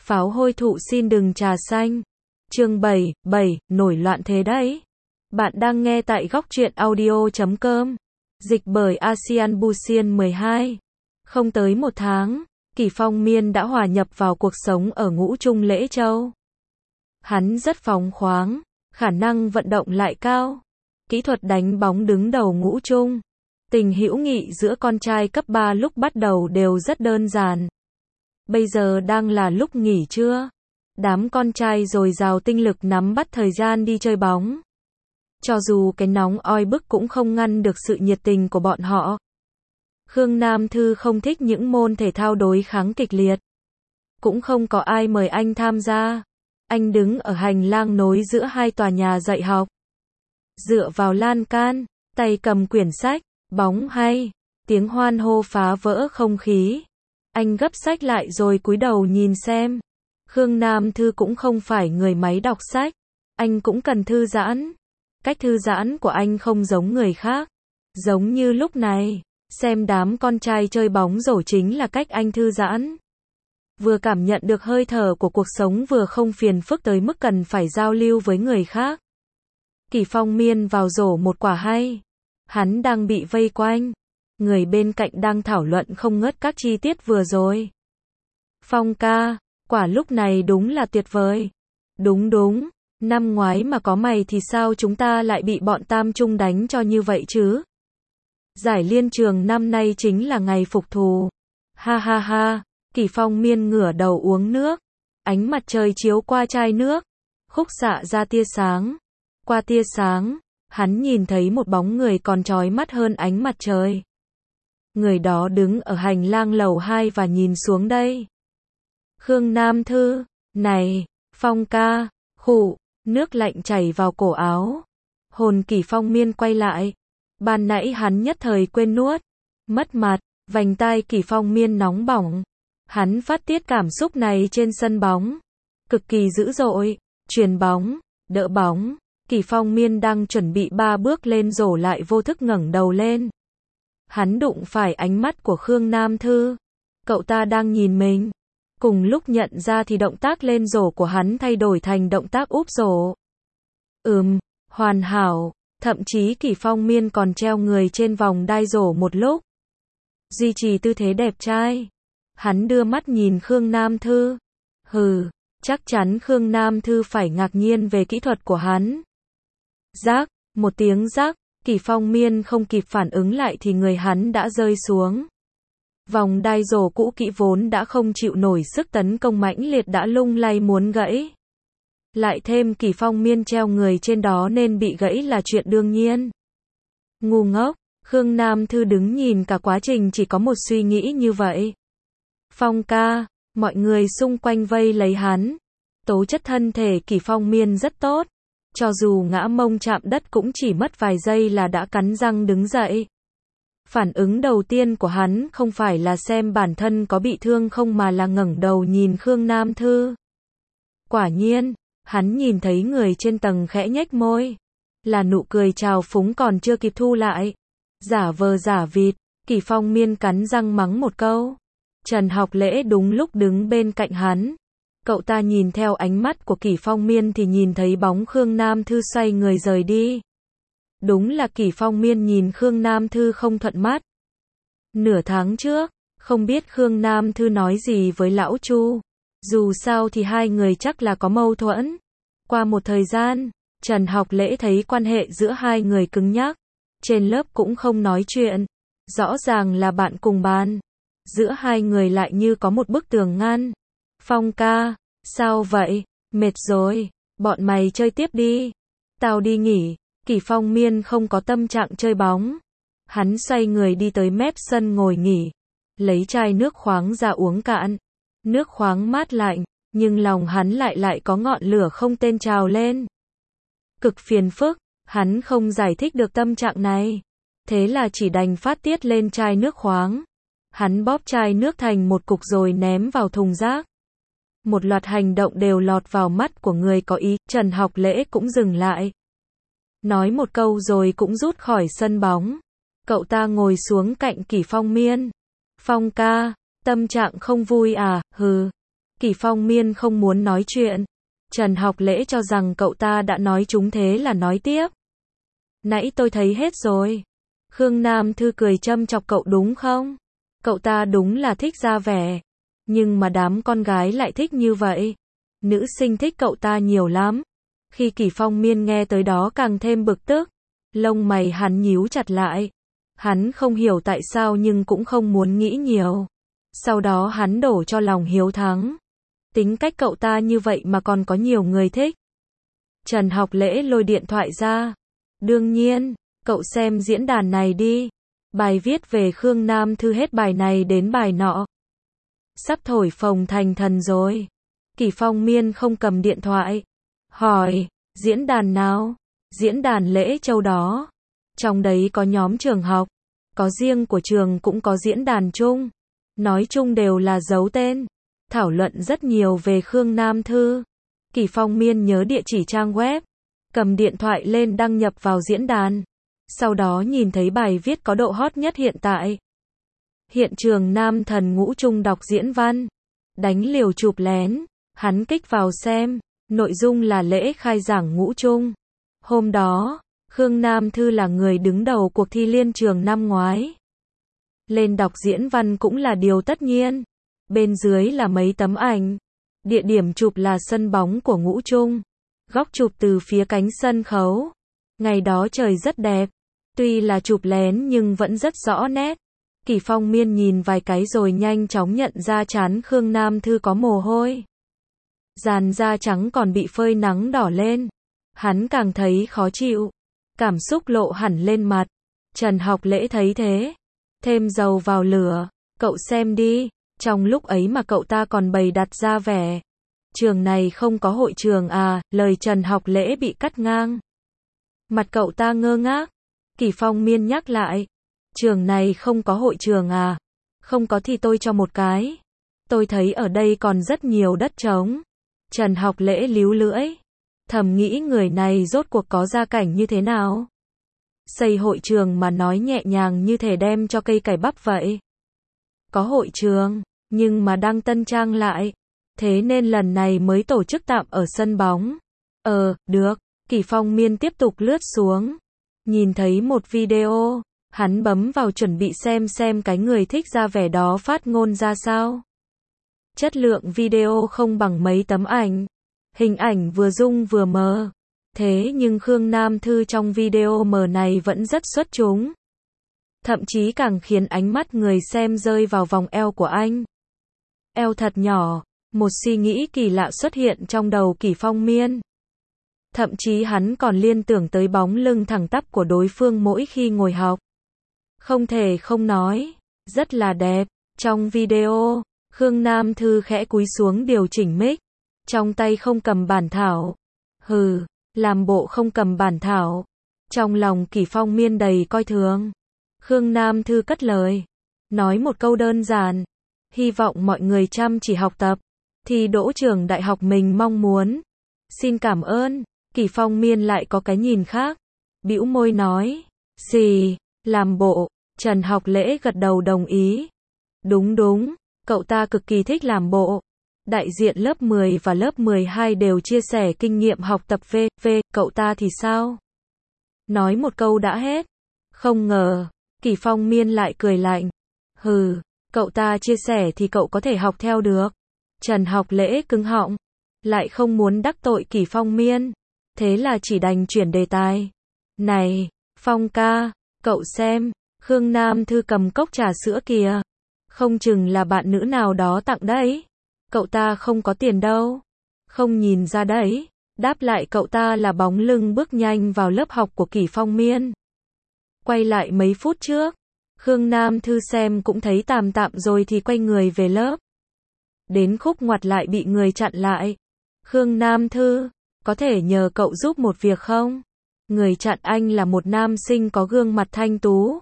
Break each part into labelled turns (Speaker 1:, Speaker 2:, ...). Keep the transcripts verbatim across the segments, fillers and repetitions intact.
Speaker 1: Pháo hôi thụ xin đừng trà xanh. Chương bảy, bảy, nổi loạn thế đấy. Bạn đang nghe tại góc truyện audio chấm com. Dịch bởi Asian Busian mười hai. Không tới một tháng, Kỷ Phong Miên đã hòa nhập vào cuộc sống ở Ngũ Trung Lễ Châu. Hắn rất phóng khoáng, khả năng vận động lại cao, kỹ thuật đánh bóng đứng đầu Ngũ Trung. Tình hữu nghị giữa con trai cấp ba lúc bắt đầu đều rất đơn giản. Bây giờ đang là lúc nghỉ trưa. Đám con trai dồi dào tinh lực nắm bắt thời gian đi chơi bóng. Cho dù cái nóng oi bức cũng không ngăn được sự nhiệt tình của bọn họ. Khương Nam Thư không thích những môn thể thao đối kháng kịch liệt. Cũng không có ai mời anh tham gia. Anh đứng ở hành lang nối giữa hai tòa nhà dạy học. Dựa vào lan can, tay cầm quyển sách, bóng hay, tiếng hoan hô phá vỡ không khí. Anh gấp sách lại rồi cúi đầu nhìn xem. Khương Nam Thư cũng không phải người máy đọc sách. Anh cũng cần thư giãn. Cách thư giãn của anh không giống người khác. Giống như lúc này, xem đám con trai chơi bóng rổ chính là cách anh thư giãn. Vừa cảm nhận được hơi thở của cuộc sống vừa không phiền phức tới mức cần phải giao lưu với người khác. Kỷ Phong Miên vào rổ một quả hay. Hắn đang bị vây quanh. Người bên cạnh đang thảo luận không ngớt các chi tiết vừa rồi. Phong ca, quả lúc này đúng là tuyệt vời. Đúng đúng, năm ngoái mà có mày thì sao chúng ta lại bị bọn Tam Trung đánh cho như vậy chứ? Giải liên trường năm nay chính là ngày phục thù. Ha ha ha, Kỷ Phong Miên ngửa đầu uống nước. Ánh mặt trời chiếu qua chai nước, khúc xạ ra tia sáng. Qua tia sáng, hắn nhìn thấy một bóng người còn chói mắt hơn ánh mặt trời. Người đó đứng ở hành lang lầu hai và nhìn xuống đây. Khương Nam Thư, này, Phong ca, khụ, nước lạnh chảy vào cổ áo. Hồn Kỷ Phong Miên quay lại. Ban nãy hắn nhất thời quên nuốt. Mất mặt, vành tai Kỷ Phong Miên nóng bỏng. Hắn phát tiết cảm xúc này trên sân bóng. Cực kỳ dữ dội, chuyền bóng, đỡ bóng. Kỷ Phong Miên đang chuẩn bị ba bước lên rổ lại vô thức ngẩng đầu lên. Hắn đụng phải ánh mắt của Khương Nam Thư. Cậu ta đang nhìn mình. Cùng lúc nhận ra thì động tác lên rổ của hắn thay đổi thành động tác úp rổ. Ừm, hoàn hảo, thậm chí Kỷ Phong Miên còn treo người trên vòng đai rổ một lúc. Duy trì tư thế đẹp trai. Hắn đưa mắt nhìn Khương Nam Thư. Hừ, chắc chắn Khương Nam Thư phải ngạc nhiên về kỹ thuật của hắn. Rác, một tiếng rác, Kỷ Phong Miên không kịp phản ứng lại thì người hắn đã rơi xuống. Vòng đai rổ cũ kỹ vốn đã không chịu nổi sức tấn công mãnh liệt đã lung lay muốn gãy. Lại thêm Kỷ Phong Miên treo người trên đó nên bị gãy là chuyện đương nhiên. Ngu ngốc, Khương Nam Thư đứng nhìn cả quá trình chỉ có một suy nghĩ như vậy. Phong ca, mọi người xung quanh vây lấy hắn. Tố chất thân thể Kỷ Phong Miên rất tốt. Cho dù ngã mông chạm đất cũng chỉ mất vài giây là đã cắn răng đứng dậy. Phản ứng đầu tiên của hắn không phải là xem bản thân có bị thương không mà là ngẩng đầu nhìn Khương Nam Thư. Quả nhiên, hắn nhìn thấy người trên tầng khẽ nhếch môi. Là nụ cười trào phúng còn chưa kịp thu lại. Giả vờ giả vịt, Kỷ Phong Miên cắn răng mắng một câu. Trần Học Lễ đúng lúc đứng bên cạnh hắn. Cậu ta nhìn theo ánh mắt của Kỷ Phong Miên thì nhìn thấy bóng Khương Nam Thư xoay người rời đi. Đúng là Kỷ Phong Miên nhìn Khương Nam Thư không thuận mắt. Nửa tháng trước, không biết Khương Nam Thư nói gì với lão Chu. Dù sao thì hai người chắc là có mâu thuẫn. Qua một thời gian, Trần Học Lễ thấy quan hệ giữa hai người cứng nhắc. Trên lớp cũng không nói chuyện. Rõ ràng là bạn cùng bàn. Giữa hai người lại như có một bức tường ngăn. Phong ca, sao vậy? Mệt rồi, bọn mày chơi tiếp đi. Tao đi nghỉ. Kỷ Phong Miên không có tâm trạng chơi bóng. Hắn xoay người đi tới mép sân ngồi nghỉ. Lấy chai nước khoáng ra uống cạn. Nước khoáng mát lạnh, nhưng lòng hắn lại lại có ngọn lửa không tên trào lên. Cực phiền phức, hắn không giải thích được tâm trạng này. Thế là chỉ đành phát tiết lên chai nước khoáng. Hắn bóp chai nước thành một cục rồi ném vào thùng rác. Một loạt hành động đều lọt vào mắt của người có ý, Trần Học Lễ cũng dừng lại. Nói một câu rồi cũng rút khỏi sân bóng. Cậu ta ngồi xuống cạnh Kỷ Phong Miên. Phong ca, tâm trạng không vui à, hừ. Kỷ Phong Miên không muốn nói chuyện. Trần Học Lễ cho rằng cậu ta đã nói chúng thế là nói tiếp. Nãy tôi thấy hết rồi. Khương Nam Thư cười châm chọc cậu đúng không? Cậu ta đúng là thích ra vẻ. Nhưng mà đám con gái lại thích như vậy. Nữ sinh thích cậu ta nhiều lắm. Khi Kỷ Phong Miên nghe tới đó càng thêm bực tức. Lông mày hắn nhíu chặt lại. Hắn không hiểu tại sao nhưng cũng không muốn nghĩ nhiều. Sau đó hắn đổ cho lòng hiếu thắng. Tính cách cậu ta như vậy mà còn có nhiều người thích. Trần Học Lễ lôi điện thoại ra. Đương nhiên, cậu xem diễn đàn này đi. Bài viết về Khương Nam Thư hết bài này đến bài nọ. Sắp thổi phồng thành thần rồi. Kỷ Phong Miên không cầm điện thoại. Hỏi, diễn đàn nào? Diễn đàn Lễ Châu đó. Trong đấy có nhóm trường học. Có riêng của trường cũng có diễn đàn chung. Nói chung đều là giấu tên. Thảo luận rất nhiều về Khương Nam Thư. Kỷ Phong Miên nhớ địa chỉ trang web. Cầm điện thoại lên đăng nhập vào diễn đàn. Sau đó nhìn thấy bài viết có độ hot nhất hiện tại. Hiện trường nam thần Ngũ Trung đọc diễn văn. Đánh liều chụp lén. Hắn kích vào xem. Nội dung là lễ khai giảng Ngũ Trung. Hôm đó, Khương Nam Thư là người đứng đầu cuộc thi liên trường năm ngoái. Lên đọc diễn văn cũng là điều tất nhiên. Bên dưới là mấy tấm ảnh. Địa điểm chụp là sân bóng của Ngũ Trung. Góc chụp từ phía cánh sân khấu. Ngày đó trời rất đẹp. Tuy là chụp lén nhưng vẫn rất rõ nét. Kỷ Phong Miên nhìn vài cái rồi nhanh chóng nhận ra trán Khương Nam Thư có mồ hôi. Dàn da trắng còn bị phơi nắng đỏ lên. Hắn càng thấy khó chịu. Cảm xúc lộ hẳn lên mặt. Trần Học Lễ thấy thế. Thêm dầu vào lửa. Cậu xem đi. Trong lúc ấy mà cậu ta còn bày đặt ra vẻ. Trường này không có hội trường à, lời Trần Học Lễ bị cắt ngang. Mặt cậu ta ngơ ngác. Kỷ Phong Miên nhắc lại. Trường này không có hội trường à? Không có thì tôi cho một cái. Tôi thấy ở đây còn rất nhiều đất trống. Trần Học Lễ líu lưỡi. Thầm nghĩ người này rốt cuộc có gia cảnh như thế nào? Xây hội trường mà nói nhẹ nhàng như thể đem cho cây cải bắp vậy. Có hội trường, nhưng mà đang tân trang lại. Thế nên lần này mới tổ chức tạm ở sân bóng. Ờ, được. Kỷ Phong Miên tiếp tục lướt xuống. Nhìn thấy một video. Hắn bấm vào chuẩn bị xem xem cái người thích ra vẻ đó phát ngôn ra sao. Chất lượng video không bằng mấy tấm ảnh. Hình ảnh vừa rung vừa mờ. Thế nhưng Khương Nam Thư trong video mờ này vẫn rất xuất chúng. Thậm chí càng khiến ánh mắt người xem rơi vào vòng eo của anh. Eo thật nhỏ. Một suy nghĩ kỳ lạ xuất hiện trong đầu Kỷ Phong Miên. Thậm chí hắn còn liên tưởng tới bóng lưng thẳng tắp của đối phương mỗi khi ngồi học. Không thể không nói. Rất là đẹp. Trong video, Khương Nam Thư khẽ cúi xuống điều chỉnh mic. Trong tay không cầm bản thảo. Hừ, làm bộ không cầm bản thảo. Trong lòng Kỷ Phong Miên đầy coi thường. Khương Nam Thư cất lời. Nói một câu đơn giản. Hy vọng mọi người chăm chỉ học tập. Thì đỗ trường đại học mình mong muốn. Xin cảm ơn. Kỷ Phong Miên lại có cái nhìn khác. Bĩu môi nói. Gì? Làm bộ. Trần Học Lễ gật đầu đồng ý. Đúng đúng. Cậu ta cực kỳ thích làm bộ. Đại diện lớp mười và lớp mười hai đều chia sẻ kinh nghiệm học tập v, v, cậu ta thì sao? Nói một câu đã hết. Không ngờ. Kỷ Phong Miên lại cười lạnh. Hừ, cậu ta chia sẻ thì cậu có thể học theo được. Trần Học Lễ cứng họng. Lại không muốn đắc tội Kỷ Phong Miên. Thế là chỉ đành chuyển đề tài. Này, Phong ca, cậu xem, Khương Nam Thư cầm cốc trà sữa kìa. Không chừng là bạn nữ nào đó tặng đấy. Cậu ta không có tiền đâu. Không nhìn ra đấy. Đáp lại cậu ta là bóng lưng bước nhanh vào lớp học của Kỷ Phong Miên. Quay lại mấy phút trước. Khương Nam Thư xem cũng thấy tạm tạm rồi thì quay người về lớp. Đến khúc ngoặt lại bị người chặn lại. Khương Nam Thư, có thể nhờ cậu giúp một việc không? Người chặn anh là một nam sinh có gương mặt thanh tú.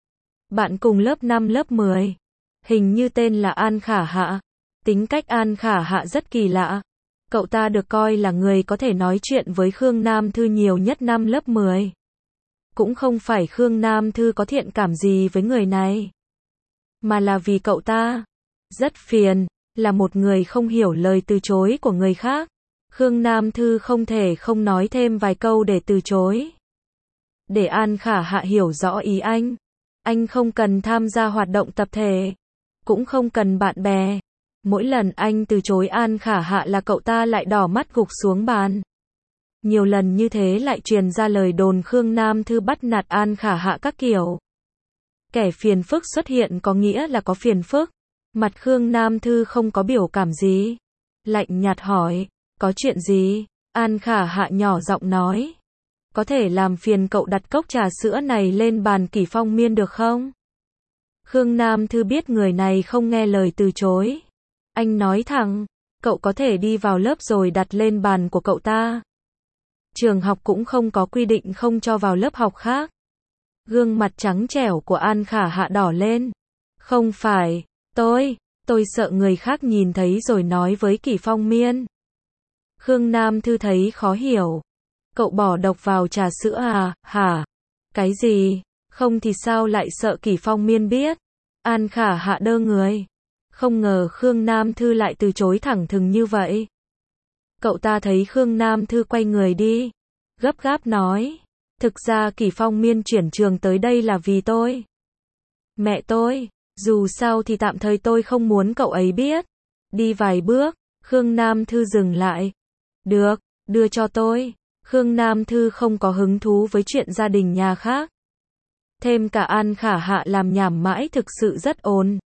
Speaker 1: Bạn cùng lớp năm lớp mười. Hình như tên là An Khả Hạ. Tính cách An Khả Hạ rất kỳ lạ. Cậu ta được coi là người có thể nói chuyện với Khương Nam Thư nhiều nhất năm lớp mười. Cũng không phải Khương Nam Thư có thiện cảm gì với người này. Mà là vì cậu ta rất phiền. là một người không hiểu lời từ chối của người khác. Khương Nam Thư không thể không nói thêm vài câu để từ chối. Để An Khả Hạ hiểu rõ ý anh. Anh không cần tham gia hoạt động tập thể. Cũng không cần bạn bè. Mỗi lần anh từ chối An Khả Hạ là cậu ta lại đỏ mắt gục xuống bàn. Nhiều lần như thế lại truyền ra lời đồn Khương Nam Thư bắt nạt An Khả Hạ các kiểu. Kẻ phiền phức xuất hiện có nghĩa là có phiền phức. Mặt Khương Nam Thư không có biểu cảm gì. Lạnh nhạt hỏi, có chuyện gì? An Khả Hạ nhỏ giọng nói. Có thể làm phiền cậu đặt cốc trà sữa này lên bàn Kỷ Phong Miên được không? Khương Nam Thư biết người này không nghe lời từ chối. Anh nói thẳng, cậu có thể đi vào lớp rồi đặt lên bàn của cậu ta. Trường học cũng không có quy định không cho vào lớp học khác. Gương mặt trắng trẻo của An Khả Hạ đỏ lên. Không phải, tôi, tôi sợ người khác nhìn thấy rồi nói với Kỷ Phong Miên. Khương Nam Thư thấy khó hiểu. Cậu bỏ độc vào trà sữa à, hả? Cái gì? Không thì sao lại sợ Kỷ Phong Miên biết? An Khả Hạ đơ người. Không ngờ Khương Nam Thư lại từ chối thẳng thừng như vậy. Cậu ta thấy Khương Nam Thư quay người đi. Gấp gáp nói. Thực ra Kỷ Phong Miên chuyển trường tới đây là vì tôi. Mẹ tôi. Dù sao thì tạm thời tôi không muốn cậu ấy biết. Đi vài bước. Khương Nam Thư dừng lại. Được, đưa cho tôi. Khương Nam Thư không có hứng thú với chuyện gia đình nhà khác. Thêm cả An Khả Hạ làm nhảm mãi thực sự rất ồn.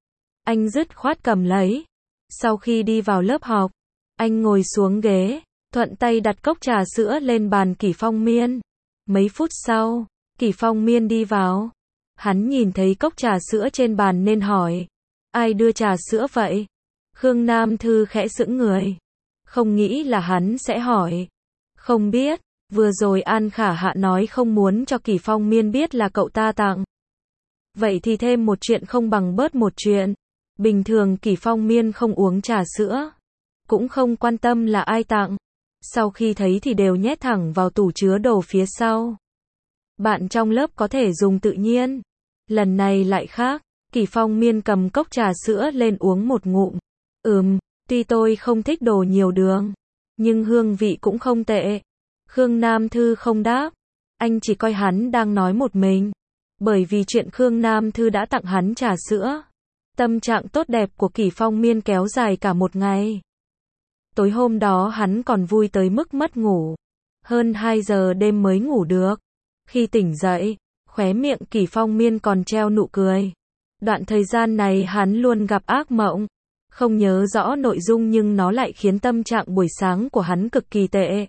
Speaker 1: Anh dứt khoát cầm lấy. Sau khi đi vào lớp học, anh ngồi xuống ghế, thuận tay đặt cốc trà sữa lên bàn Kỷ Phong Miên. Mấy phút sau, Kỷ Phong Miên đi vào. Hắn nhìn thấy cốc trà sữa trên bàn nên hỏi. Ai đưa trà sữa vậy? Khương Nam Thư khẽ sững người. Không nghĩ là hắn sẽ hỏi. Không biết, vừa rồi An Khả Hạ nói không muốn cho Kỷ Phong Miên biết là cậu ta tặng. Vậy thì thêm một chuyện không bằng bớt một chuyện. Bình thường Kỷ Phong Miên không uống trà sữa. Cũng không quan tâm là ai tặng. Sau khi thấy thì đều nhét thẳng vào tủ chứa đồ phía sau. Bạn trong lớp có thể dùng tự nhiên. Lần này lại khác. Kỷ Phong Miên cầm cốc trà sữa lên uống một ngụm. Ừm, tuy tôi không thích đồ nhiều đường. Nhưng hương vị cũng không tệ. Khương Nam Thư không đáp. Anh chỉ coi hắn đang nói một mình. Bởi vì chuyện Khương Nam Thư đã tặng hắn trà sữa. Tâm trạng tốt đẹp của Kỷ Phong Miên kéo dài cả một ngày. Tối hôm đó hắn còn vui tới mức mất ngủ. Hơn hai giờ đêm mới ngủ được. Khi tỉnh dậy, khóe miệng Kỷ Phong Miên còn treo nụ cười. Đoạn thời gian này hắn luôn gặp ác mộng. Không nhớ rõ nội dung nhưng nó lại khiến tâm trạng buổi sáng của hắn cực kỳ tệ.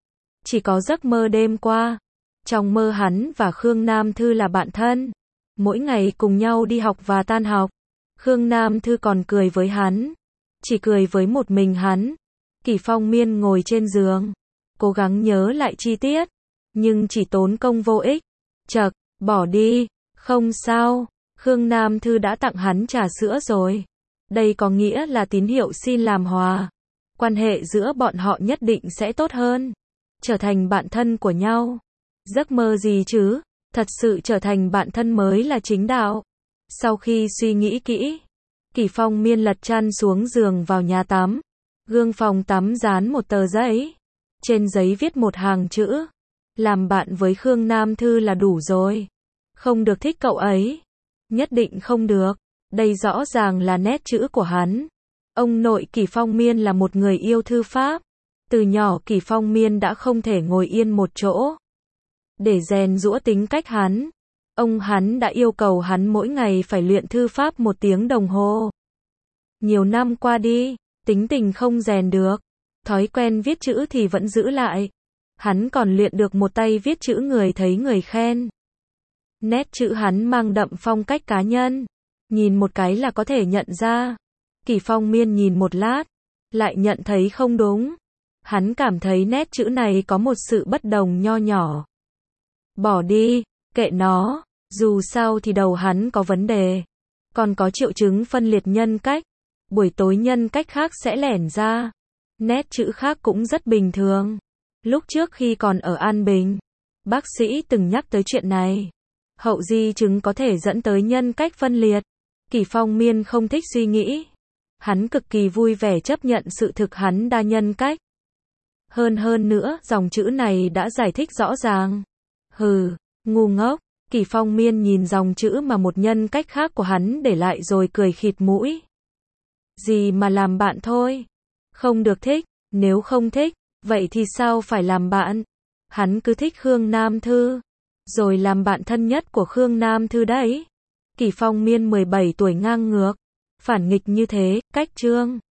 Speaker 1: Chỉ có giấc mơ đêm qua. Trong mơ hắn và Khương Nam Thư là bạn thân. Mỗi ngày cùng nhau đi học và tan học. Khương Nam Thư còn cười với hắn. Chỉ cười với một mình hắn. Kỷ Phong Miên ngồi trên giường. Cố gắng nhớ lại chi tiết. Nhưng chỉ tốn công vô ích. Chậc, bỏ đi. Không sao. Khương Nam Thư đã tặng hắn trà sữa rồi. Đây có nghĩa là tín hiệu xin làm hòa. Quan hệ giữa bọn họ nhất định sẽ tốt hơn. Trở thành bạn thân của nhau. Giấc mơ gì chứ? Thật sự trở thành bạn thân mới là chính đạo. Sau khi suy nghĩ kỹ, Kỷ Phong Miên lật chăn xuống giường vào nhà tắm. Gương phòng tắm dán một tờ giấy. Trên giấy viết một hàng chữ. Làm bạn với Khương Nam Thư là đủ rồi. Không được thích cậu ấy. Nhất định không được. Đây rõ ràng là nét chữ của hắn. Ông nội Kỷ Phong Miên là một người yêu thư pháp. Từ nhỏ Kỷ Phong Miên đã không thể ngồi yên một chỗ. Để rèn giũa tính cách hắn, ông hắn đã yêu cầu hắn mỗi ngày phải luyện thư pháp một tiếng đồng hồ. Nhiều năm qua đi, tính tình không rèn được. Thói quen viết chữ thì vẫn giữ lại. Hắn còn luyện được một tay viết chữ người thấy người khen. Nét chữ hắn mang đậm phong cách cá nhân. Nhìn một cái là có thể nhận ra. Kỷ Phong Miên nhìn một lát, lại nhận thấy không đúng. Hắn cảm thấy nét chữ này có một sự bất đồng nho nhỏ. Bỏ đi, kệ nó, dù sao thì đầu hắn có vấn đề. Còn có triệu chứng phân liệt nhân cách. Buổi tối nhân cách khác sẽ lẻn ra. Nét chữ khác cũng rất bình thường. Lúc trước khi còn ở An Bình, bác sĩ từng nhắc tới chuyện này. Hậu di chứng có thể dẫn tới nhân cách phân liệt. Kỷ Phong Miên không thích suy nghĩ. Hắn cực kỳ vui vẻ chấp nhận sự thực hắn đa nhân cách. Hơn hơn nữa, dòng chữ này đã giải thích rõ ràng. Hừ, ngu ngốc. Kỷ Phong Miên nhìn dòng chữ mà một nhân cách khác của hắn để lại rồi cười khịt mũi. Gì mà làm bạn thôi. Không được thích, nếu không thích, vậy thì sao phải làm bạn? Hắn cứ thích Khương Nam Thư, rồi làm bạn thân nhất của Khương Nam Thư đấy. Kỷ Phong Miên mười bảy tuổi ngang ngược, phản nghịch như thế, cách trương.